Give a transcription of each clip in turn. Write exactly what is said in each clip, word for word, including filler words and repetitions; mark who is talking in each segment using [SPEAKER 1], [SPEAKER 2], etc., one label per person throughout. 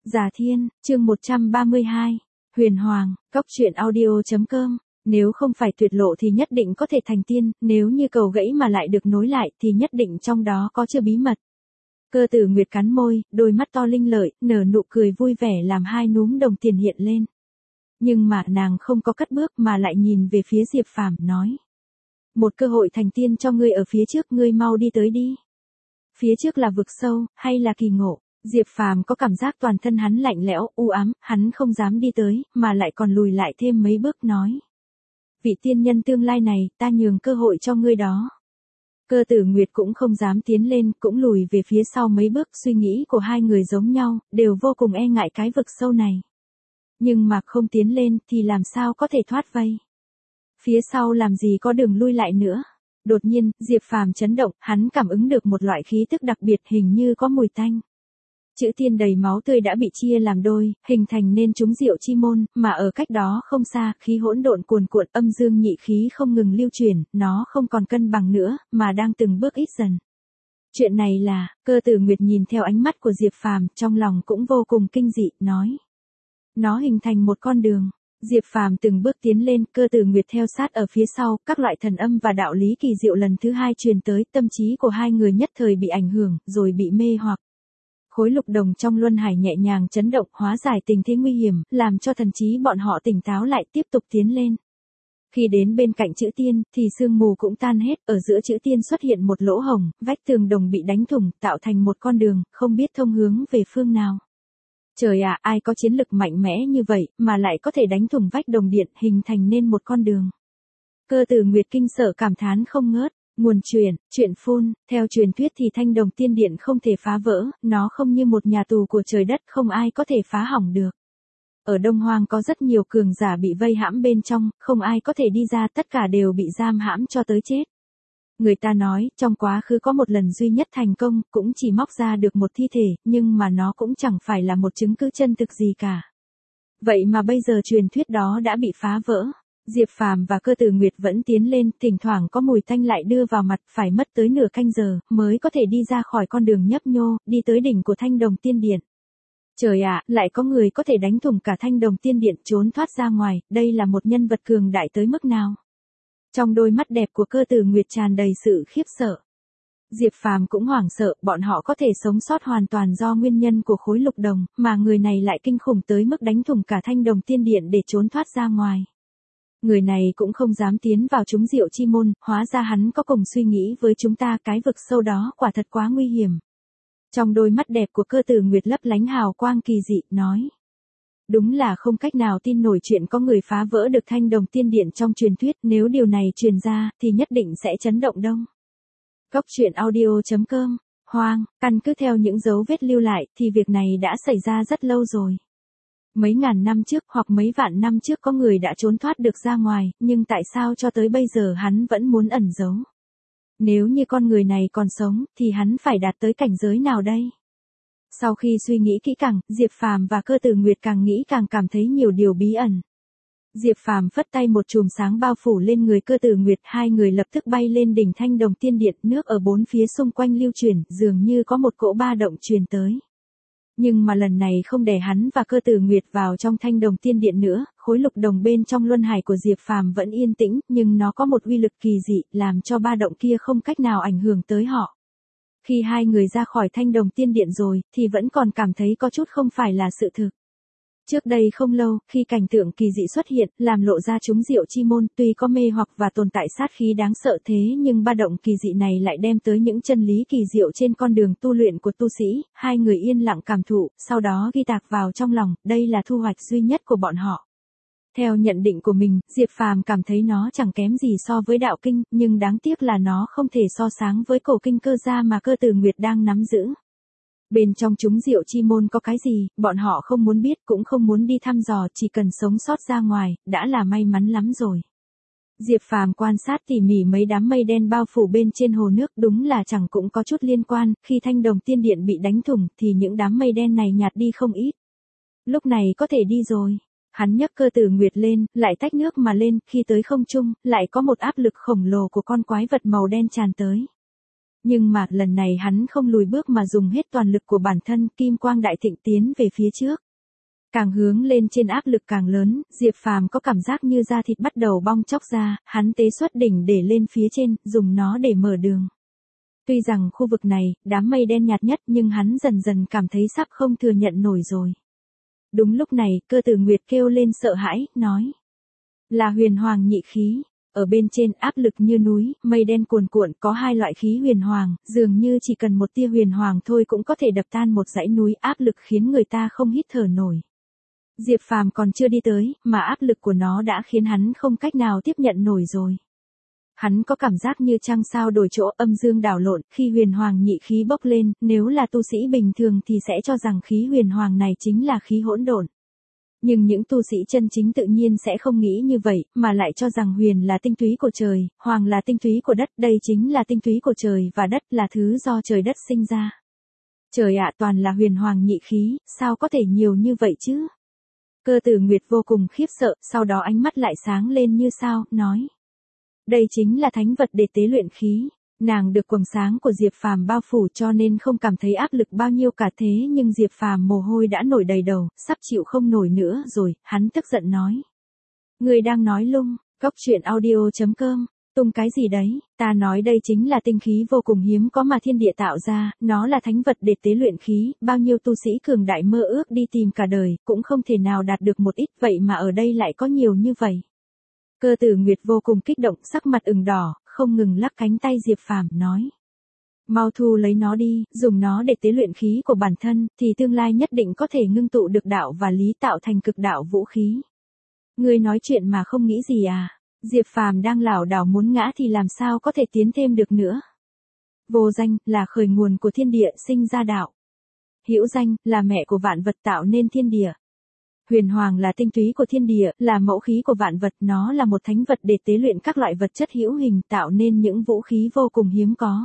[SPEAKER 1] Già Thiên, chương một trăm ba mươi hai. Huyền Hoàng, Cóc Truyện Audio chấm com. Nếu không phải tuyệt lộ thì nhất định có thể thành tiên, nếu như cầu gãy mà lại được nối lại thì nhất định trong đó có chứa bí mật. Cơ Tử Nguyệt cắn môi, đôi mắt to linh lợi, nở nụ cười vui vẻ làm hai núm đồng tiền hiện lên. Nhưng mà nàng không có cất bước mà lại nhìn về phía Diệp Phàm nói. Một cơ hội thành tiên cho ngươi ở phía trước, ngươi mau đi tới đi. Phía trước là vực sâu, hay là kỳ ngộ? Diệp Phàm có cảm giác toàn thân hắn lạnh lẽo, u ám, hắn không dám đi tới, mà lại còn lùi lại thêm mấy bước nói. Vị tiên nhân tương lai này, ta nhường cơ hội cho ngươi đó. Cơ Tử Nguyệt cũng không dám tiến lên, cũng lùi về phía sau mấy bước, suy nghĩ của hai người giống nhau, đều vô cùng e ngại cái vực sâu này. Nhưng mà không tiến lên thì làm sao có thể thoát vây. Phía sau làm gì có đường lui lại nữa. Đột nhiên, Diệp Phàm chấn động, hắn cảm ứng được một loại khí tức đặc biệt hình như có mùi tanh. Chữ tiên đầy máu tươi đã bị chia làm đôi, hình thành nên chúng diệu chi môn, mà ở cách đó không xa, khí hỗn độn cuồn cuộn, âm dương nhị khí không ngừng lưu chuyển, nó không còn cân bằng nữa, mà đang từng bước ít dần. Chuyện này là, Cơ Tử Nguyệt nhìn theo ánh mắt của Diệp Phàm, trong lòng cũng vô cùng kinh dị, nói. Nó hình thành một con đường. Diệp Phàm từng bước tiến lên, Cơ Tử Nguyệt theo sát ở phía sau, các loại thần âm và đạo lý kỳ diệu lần thứ hai truyền tới, tâm trí của hai người nhất thời bị ảnh hưởng, rồi bị mê hoặc. Khối lục đồng trong luân hải nhẹ nhàng chấn động, hóa giải tình thế nguy hiểm, làm cho thần trí bọn họ tỉnh táo lại, tiếp tục tiến lên. Khi đến bên cạnh chữ tiên, thì sương mù cũng tan hết, ở giữa chữ tiên xuất hiện một lỗ hổng, vách tường đồng bị đánh thủng, tạo thành một con đường, không biết thông hướng về phương nào. Trời ạ, ai có chiến lực mạnh mẽ như vậy, mà lại có thể đánh thủng vách đồng điện, hình thành nên một con đường. Cơ Tử Nguyệt kinh sợ cảm thán không ngớt. Nguồn truyền, chuyện phun, theo truyền thuyết thì thanh đồng tiên điện không thể phá vỡ, nó không như một nhà tù của trời đất, không ai có thể phá hỏng được. Ở Đông Hoang có rất nhiều cường giả bị vây hãm bên trong, không ai có thể đi ra, tất cả đều bị giam hãm cho tới chết. Người ta nói, trong quá khứ có một lần duy nhất thành công, cũng chỉ móc ra được một thi thể, nhưng mà nó cũng chẳng phải là một chứng cứ chân thực gì cả. Vậy mà bây giờ truyền thuyết đó đã bị phá vỡ. Diệp Phàm và Cơ Tử Nguyệt vẫn tiến lên, thỉnh thoảng có mùi tanh lại đưa vào mặt, phải mất tới nửa canh giờ, mới có thể đi ra khỏi con đường nhấp nhô, đi tới đỉnh của thanh đồng tiên điện. Trời ạ, lại có người có thể đánh thủng cả thanh đồng tiên điện trốn thoát ra ngoài, đây là một nhân vật cường đại tới mức nào? Trong đôi mắt đẹp của Cơ Tử Nguyệt tràn đầy sự khiếp sợ. Diệp Phàm cũng hoảng sợ, bọn họ có thể sống sót hoàn toàn do nguyên nhân của khối lục đồng, mà người này lại kinh khủng tới mức đánh thủng cả thanh đồng tiên điện để trốn thoát ra ngoài. Người này cũng không dám tiến vào chúng diệu chi môn, hóa ra hắn có cùng suy nghĩ với chúng ta, cái vực sâu đó quả thật quá nguy hiểm. Trong đôi mắt đẹp của Cơ Tử Nguyệt lấp lánh hào quang kỳ dị, nói. Đúng là không cách nào tin nổi chuyện có người phá vỡ được thanh đồng tiên điện trong truyền thuyết, nếu điều này truyền ra, thì nhất định sẽ chấn động đông. Cóc Truyện Audio chấm com. Hoang, căn cứ theo những dấu vết lưu lại, thì việc này đã xảy ra rất lâu rồi. Mấy ngàn năm trước hoặc mấy vạn năm trước có người đã trốn thoát được ra ngoài, nhưng tại sao cho tới bây giờ hắn vẫn muốn ẩn giấu? Nếu như con người này còn sống, thì hắn phải đạt tới cảnh giới nào đây? Sau khi suy nghĩ kỹ càng, Diệp Phàm và Cơ Tử Nguyệt càng nghĩ càng cảm thấy nhiều điều bí ẩn. Diệp Phàm phất tay, một chùm sáng bao phủ lên người Cơ Tử Nguyệt, hai người lập tức bay lên đỉnh thanh đồng tiên điện, nước ở bốn phía xung quanh lưu chuyển, dường như có một cỗ ba động truyền tới. Nhưng mà lần này không để hắn và Cơ Tử Nguyệt vào trong thanh đồng tiên điện nữa, khối lục đồng bên trong luân hải của Diệp Phàm vẫn yên tĩnh, nhưng nó có một uy lực kỳ dị, làm cho ba động kia không cách nào ảnh hưởng tới họ. Khi hai người ra khỏi thanh đồng tiên điện rồi, thì vẫn còn cảm thấy có chút không phải là sự thực. Trước đây không lâu, khi cảnh tượng kỳ dị xuất hiện, làm lộ ra chúng diệu chi môn, tuy có mê hoặc và tồn tại sát khí đáng sợ thế nhưng ba động kỳ dị này lại đem tới những chân lý kỳ diệu trên con đường tu luyện của tu sĩ, hai người yên lặng cảm thụ, sau đó ghi tạc vào trong lòng, đây là thu hoạch duy nhất của bọn họ. Theo nhận định của mình, Diệp Phàm cảm thấy nó chẳng kém gì so với đạo kinh, nhưng đáng tiếc là nó không thể so sánh với cổ kinh Cơ gia mà Cơ Tử Nguyệt đang nắm giữ. Bên trong chúng diệu chi môn có cái gì, bọn họ không muốn biết, cũng không muốn đi thăm dò, chỉ cần sống sót ra ngoài, đã là may mắn lắm rồi. Diệp Phàm quan sát tỉ mỉ mấy đám mây đen bao phủ bên trên hồ nước, đúng là chẳng cũng có chút liên quan, khi thanh đồng tiên điện bị đánh thủng, thì những đám mây đen này nhạt đi không ít. Lúc này có thể đi rồi. Hắn nhấc Cơ Tử Nguyệt lên, lại tách nước mà lên, khi tới không trung, lại có một áp lực khổng lồ của con quái vật màu đen tràn tới. Nhưng mà, lần này hắn không lùi bước mà dùng hết toàn lực của bản thân, kim quang đại thịnh tiến về phía trước. Càng hướng lên trên áp lực càng lớn, Diệp Phàm có cảm giác như da thịt bắt đầu bong chóc ra, hắn tế xuất đỉnh để lên phía trên, dùng nó để mở đường. Tuy rằng khu vực này, đám mây đen nhạt nhất nhưng hắn dần dần cảm thấy sắp không thừa nhận nổi rồi. Đúng lúc này, Cơ Tử Nguyệt kêu lên sợ hãi, nói. Là huyền hoàng nhị khí. Ở bên trên áp lực như núi, mây đen cuồn cuộn, có hai loại khí huyền hoàng, dường như chỉ cần một tia huyền hoàng thôi cũng có thể đập tan một dãy núi, áp lực khiến người ta không hít thở nổi. Diệp Phàm còn chưa đi tới, mà áp lực của nó đã khiến hắn không cách nào tiếp nhận nổi rồi. Hắn có cảm giác như trăng sao đổi chỗ, âm dương đảo lộn, khi huyền hoàng nhị khí bốc lên, nếu là tu sĩ bình thường thì sẽ cho rằng khí huyền hoàng này chính là khí hỗn độn. Nhưng những tu sĩ chân chính tự nhiên sẽ không nghĩ như vậy, mà lại cho rằng huyền là tinh túy của trời, hoàng là tinh túy của đất, đây chính là tinh túy của trời và đất là thứ do trời đất sinh ra. Trời ạ, toàn là huyền hoàng nhị khí, sao có thể nhiều như vậy chứ? Cơ Tử Nguyệt vô cùng khiếp sợ, sau đó ánh mắt lại sáng lên như sao, nói. Đây chính là thánh vật để tế luyện khí. Nàng được quầng sáng của Diệp Phàm bao phủ cho nên không cảm thấy áp lực bao nhiêu cả, thế nhưng Diệp Phàm mồ hôi đã nổi đầy đầu, sắp chịu không nổi nữa rồi, hắn tức giận nói. Người đang nói lung, Cốc Truyện Audio chấm com, tung cái gì đấy, ta nói đây chính là tinh khí vô cùng hiếm có mà thiên địa tạo ra, nó là thánh vật để tế luyện khí, bao nhiêu tu sĩ cường đại mơ ước đi tìm cả đời, cũng không thể nào đạt được một ít, vậy mà ở đây lại có nhiều như vậy. Cơ Tử Nguyệt vô cùng kích động, sắc mặt ửng đỏ, không ngừng lắc cánh tay Diệp Phàm, nói. Mau thu lấy nó đi, dùng nó để tế luyện khí của bản thân, thì tương lai nhất định có thể ngưng tụ được đạo và lý tạo thành cực đạo vũ khí. Ngươi nói chuyện mà không nghĩ gì à? Diệp Phàm đang lảo đảo muốn ngã thì làm sao có thể tiến thêm được nữa. Vô danh, là khởi nguồn của thiên địa sinh ra đạo. Hữu danh, là mẹ của vạn vật tạo nên thiên địa. Huyền hoàng là tinh túy của thiên địa, là mẫu khí của vạn vật, nó là một thánh vật để tế luyện các loại vật chất hữu hình, tạo nên những vũ khí vô cùng hiếm có.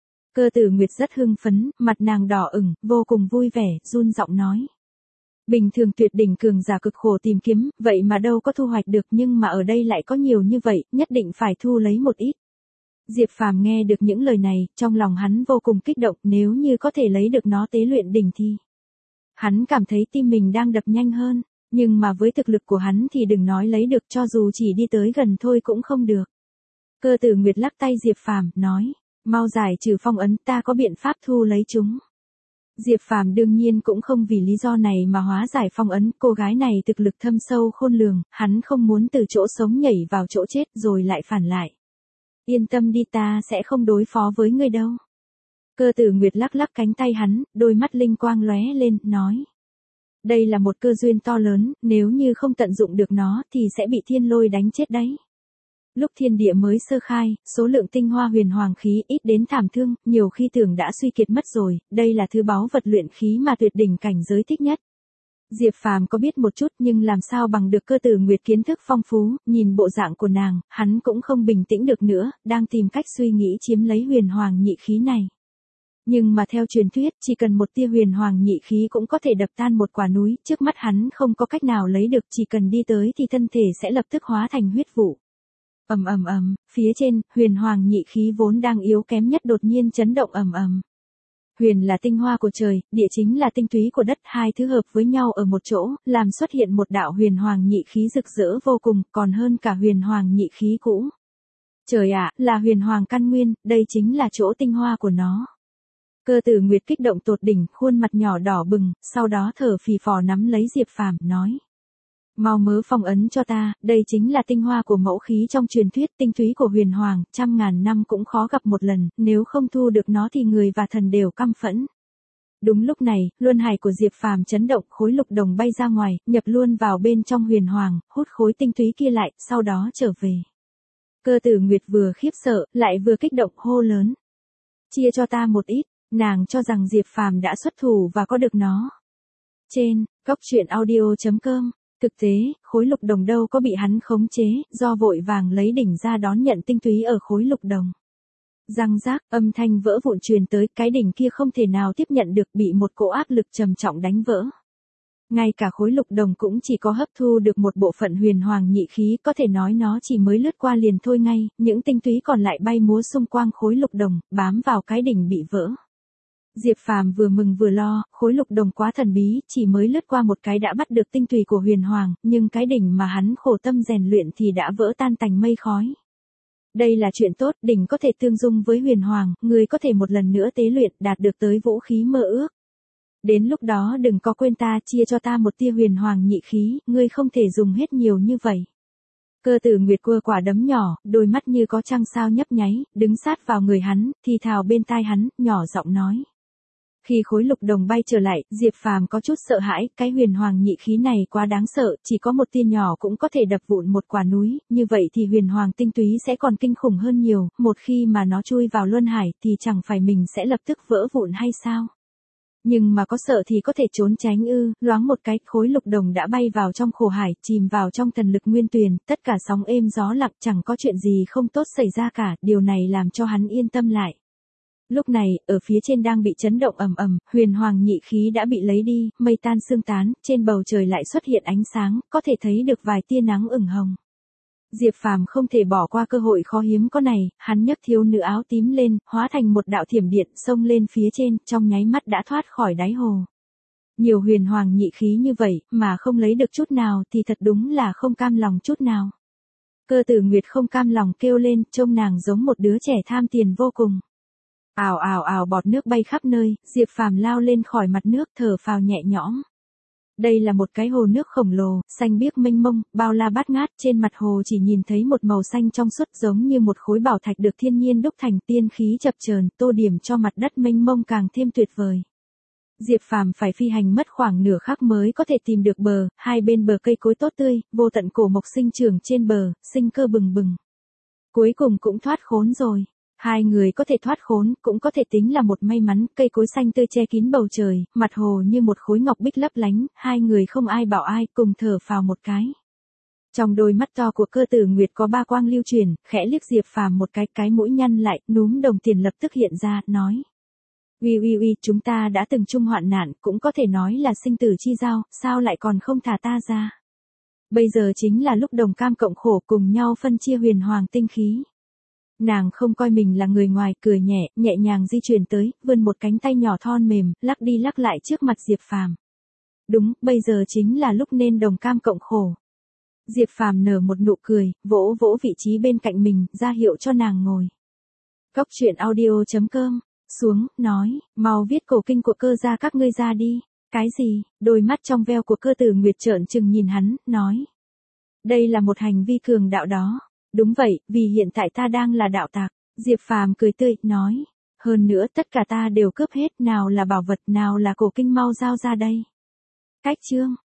[SPEAKER 1] Cơ Tử Nguyệt rất hưng phấn, mặt nàng đỏ ửng, vô cùng vui vẻ, run giọng nói. Bình thường tuyệt đỉnh cường giả cực khổ tìm kiếm, vậy mà đâu có thu hoạch được, nhưng mà ở đây lại có nhiều như vậy, nhất định phải thu lấy một ít. Diệp Phàm nghe được những lời này, trong lòng hắn vô cùng kích động, nếu như có thể lấy được nó tế luyện đỉnh thì. Hắn cảm thấy tim mình đang đập nhanh hơn, nhưng mà với thực lực của hắn thì đừng nói lấy được, cho dù chỉ đi tới gần thôi cũng không được. Cơ Tử Nguyệt lắc tay Diệp Phàm, nói, mau giải trừ phong ấn, ta có biện pháp thu lấy chúng. Diệp Phàm đương nhiên cũng không vì lý do này mà hóa giải phong ấn, cô gái này thực lực thâm sâu khôn lường, hắn không muốn từ chỗ sống nhảy vào chỗ chết rồi lại phản lại. Yên tâm đi, ta sẽ không đối phó với ngươi đâu. Cơ Tử Nguyệt lắc lắc cánh tay hắn, đôi mắt linh quang lóe lên, nói. Đây là một cơ duyên to lớn, nếu như không tận dụng được nó thì sẽ bị thiên lôi đánh chết đấy. Lúc thiên địa mới sơ khai, số lượng tinh hoa huyền hoàng khí ít đến thảm thương, nhiều khi tưởng đã suy kiệt mất rồi, đây là thứ báu vật luyện khí mà tuyệt đỉnh cảnh giới thích nhất. Diệp Phàm có biết một chút nhưng làm sao bằng được Cơ Tử Nguyệt kiến thức phong phú, nhìn bộ dạng của nàng, hắn cũng không bình tĩnh được nữa, đang tìm cách suy nghĩ chiếm lấy huyền hoàng nhị khí này. Nhưng mà theo truyền thuyết, chỉ cần một tia huyền hoàng nhị khí cũng có thể đập tan một quả núi, trước mắt hắn không có cách nào lấy được, chỉ cần đi tới thì thân thể sẽ lập tức hóa thành huyết vụ. Ầm ầm ầm, phía trên, huyền hoàng nhị khí vốn đang yếu kém nhất đột nhiên chấn động ầm ầm. Huyền là tinh hoa của trời, địa chính là tinh túy của đất, hai thứ hợp với nhau ở một chỗ, làm xuất hiện một đạo huyền hoàng nhị khí rực rỡ vô cùng, còn hơn cả huyền hoàng nhị khí cũ. Trời ạ, là huyền hoàng căn nguyên, đây chính là chỗ tinh hoa của nó. Cơ Tử Nguyệt kích động tột đỉnh, khuôn mặt nhỏ đỏ bừng, sau đó thở phì phò nắm lấy Diệp Phàm, nói. Mau mớ phong ấn cho ta, đây chính là tinh hoa của mẫu khí trong truyền thuyết, tinh túy của huyền hoàng, trăm ngàn năm cũng khó gặp một lần, nếu không thu được nó thì người và thần đều căm phẫn. Đúng lúc này, luân hải của Diệp Phàm chấn động, khối lục đồng bay ra ngoài, nhập luôn vào bên trong huyền hoàng, hút khối tinh túy kia lại, sau đó trở về. Cơ Tử Nguyệt vừa khiếp sợ, lại vừa kích động, hô lớn. Chia cho ta một ít. Nàng cho rằng Diệp Phàm đã xuất thủ và có được nó. Trên, Cốc Truyện Audio chấm com, thực tế, khối lục đồng đâu có bị hắn khống chế, do vội vàng lấy đỉnh ra đón nhận tinh túy ở khối lục đồng. Răng rác, âm thanh vỡ vụn truyền tới, cái đỉnh kia không thể nào tiếp nhận được, bị một cỗ áp lực trầm trọng đánh vỡ. Ngay cả khối lục đồng cũng chỉ có hấp thu được một bộ phận huyền hoàng nhị khí, có thể nói nó chỉ mới lướt qua liền thôi ngay, những tinh túy còn lại bay múa xung quanh khối lục đồng, bám vào cái đỉnh bị vỡ. Diệp Phàm vừa mừng vừa lo, khối lục đồng quá thần bí, chỉ mới lướt qua một cái đã bắt được tinh túy của huyền hoàng, nhưng cái đỉnh mà hắn khổ tâm rèn luyện thì đã vỡ tan tành mây khói. Đây là chuyện tốt, đỉnh có thể tương dung với huyền hoàng, người có thể một lần nữa tế luyện, đạt được tới vũ khí mơ ước. Đến lúc đó đừng có quên ta, chia cho ta một tia huyền hoàng nhị khí, ngươi không thể dùng hết nhiều như vậy. Cơ Tử Nguyệt cua quả đấm nhỏ, đôi mắt như có trăng sao nhấp nháy, đứng sát vào người hắn, thì thào bên tai hắn, nhỏ giọng nói. Khi khối lục đồng bay trở lại, Diệp Phàm có chút sợ hãi, cái huyền hoàng nhị khí này quá đáng sợ, chỉ có một tia nhỏ cũng có thể đập vụn một quả núi, như vậy thì huyền hoàng tinh túy sẽ còn kinh khủng hơn nhiều, một khi mà nó chui vào luân hải thì chẳng phải mình sẽ lập tức vỡ vụn hay sao? Nhưng mà có sợ thì có thể trốn tránh ư, loáng một cái, khối lục đồng đã bay vào trong khổ hải, chìm vào trong thần lực nguyên tuyền, tất cả sóng êm gió lặng, chẳng có chuyện gì không tốt xảy ra cả, điều này làm cho hắn yên tâm lại. Lúc này, ở phía trên đang bị chấn động ầm ầm, huyền hoàng nhị khí đã bị lấy đi, mây tan sương tán, trên bầu trời lại xuất hiện ánh sáng, có thể thấy được vài tia nắng ửng hồng. Diệp Phàm không thể bỏ qua cơ hội khó hiếm có này, hắn nhấc thiếu nữ áo tím lên, hóa thành một đạo thiểm điện, xông lên phía trên, trong nháy mắt đã thoát khỏi đáy hồ. Nhiều huyền hoàng nhị khí như vậy, mà không lấy được chút nào thì thật đúng là không cam lòng chút nào. Cơ Tử Nguyệt không cam lòng kêu lên, trông nàng giống một đứa trẻ tham tiền vô cùng. Ào ào ào, bọt nước bay khắp nơi, Diệp Phàm lao lên khỏi mặt nước, thở phào nhẹ nhõm. Đây là một cái hồ nước khổng lồ, xanh biếc mênh mông, bao la bát ngát, trên mặt hồ chỉ nhìn thấy một màu xanh trong suốt giống như một khối bảo thạch được thiên nhiên đúc thành, tiên khí chập chờn, tô điểm cho mặt đất mênh mông càng thêm tuyệt vời. Diệp Phàm phải phi hành mất khoảng nửa khắc mới có thể tìm được bờ, hai bên bờ cây cối tốt tươi, vô tận cổ mộc sinh trưởng trên bờ, sinh cơ bừng bừng. Cuối cùng cũng thoát khốn rồi. Hai người có thể thoát khốn, cũng có thể tính là một may mắn, cây cối xanh tươi che kín bầu trời, mặt hồ như một khối ngọc bích lấp lánh, hai người không ai bảo ai, cùng thở phào một cái. Trong đôi mắt to của Cơ Tử Nguyệt có ba quang lưu chuyển, khẽ liếc Diệp Phàm một cái, cái mũi nhăn lại, núm đồng tiền lập tức hiện ra, nói. Uy uy uy, chúng ta đã từng chung hoạn nạn, cũng có thể nói là sinh tử chi giao, sao lại còn không thả ta ra? Bây giờ chính là lúc đồng cam cộng khổ, cùng nhau phân chia huyền hoàng tinh khí. Nàng không coi mình là người ngoài, cười nhẹ, nhẹ nhàng di chuyển tới, vươn một cánh tay nhỏ thon mềm, lắc đi lắc lại trước mặt Diệp Phàm. Đúng, bây giờ chính là lúc nên đồng cam cộng khổ. Diệp Phàm nở một nụ cười, vỗ vỗ vị trí bên cạnh mình, ra hiệu cho nàng ngồi. Cốc truyện audio chấm com, xuống, nói, mau viết cổ kinh của Cơ gia các ngươi ra đi. Cái gì? Đôi mắt trong veo của Cơ Tử Nguyệt trợn trừng nhìn hắn, nói. Đây là một hành vi cường đạo đó. Đúng vậy, vì hiện tại ta đang là đạo tặc. Diệp Phàm cười tươi, nói. Hơn nữa tất cả ta đều cướp hết, nào là bảo vật, nào là cổ kinh, mau giao ra đây. Cách chương.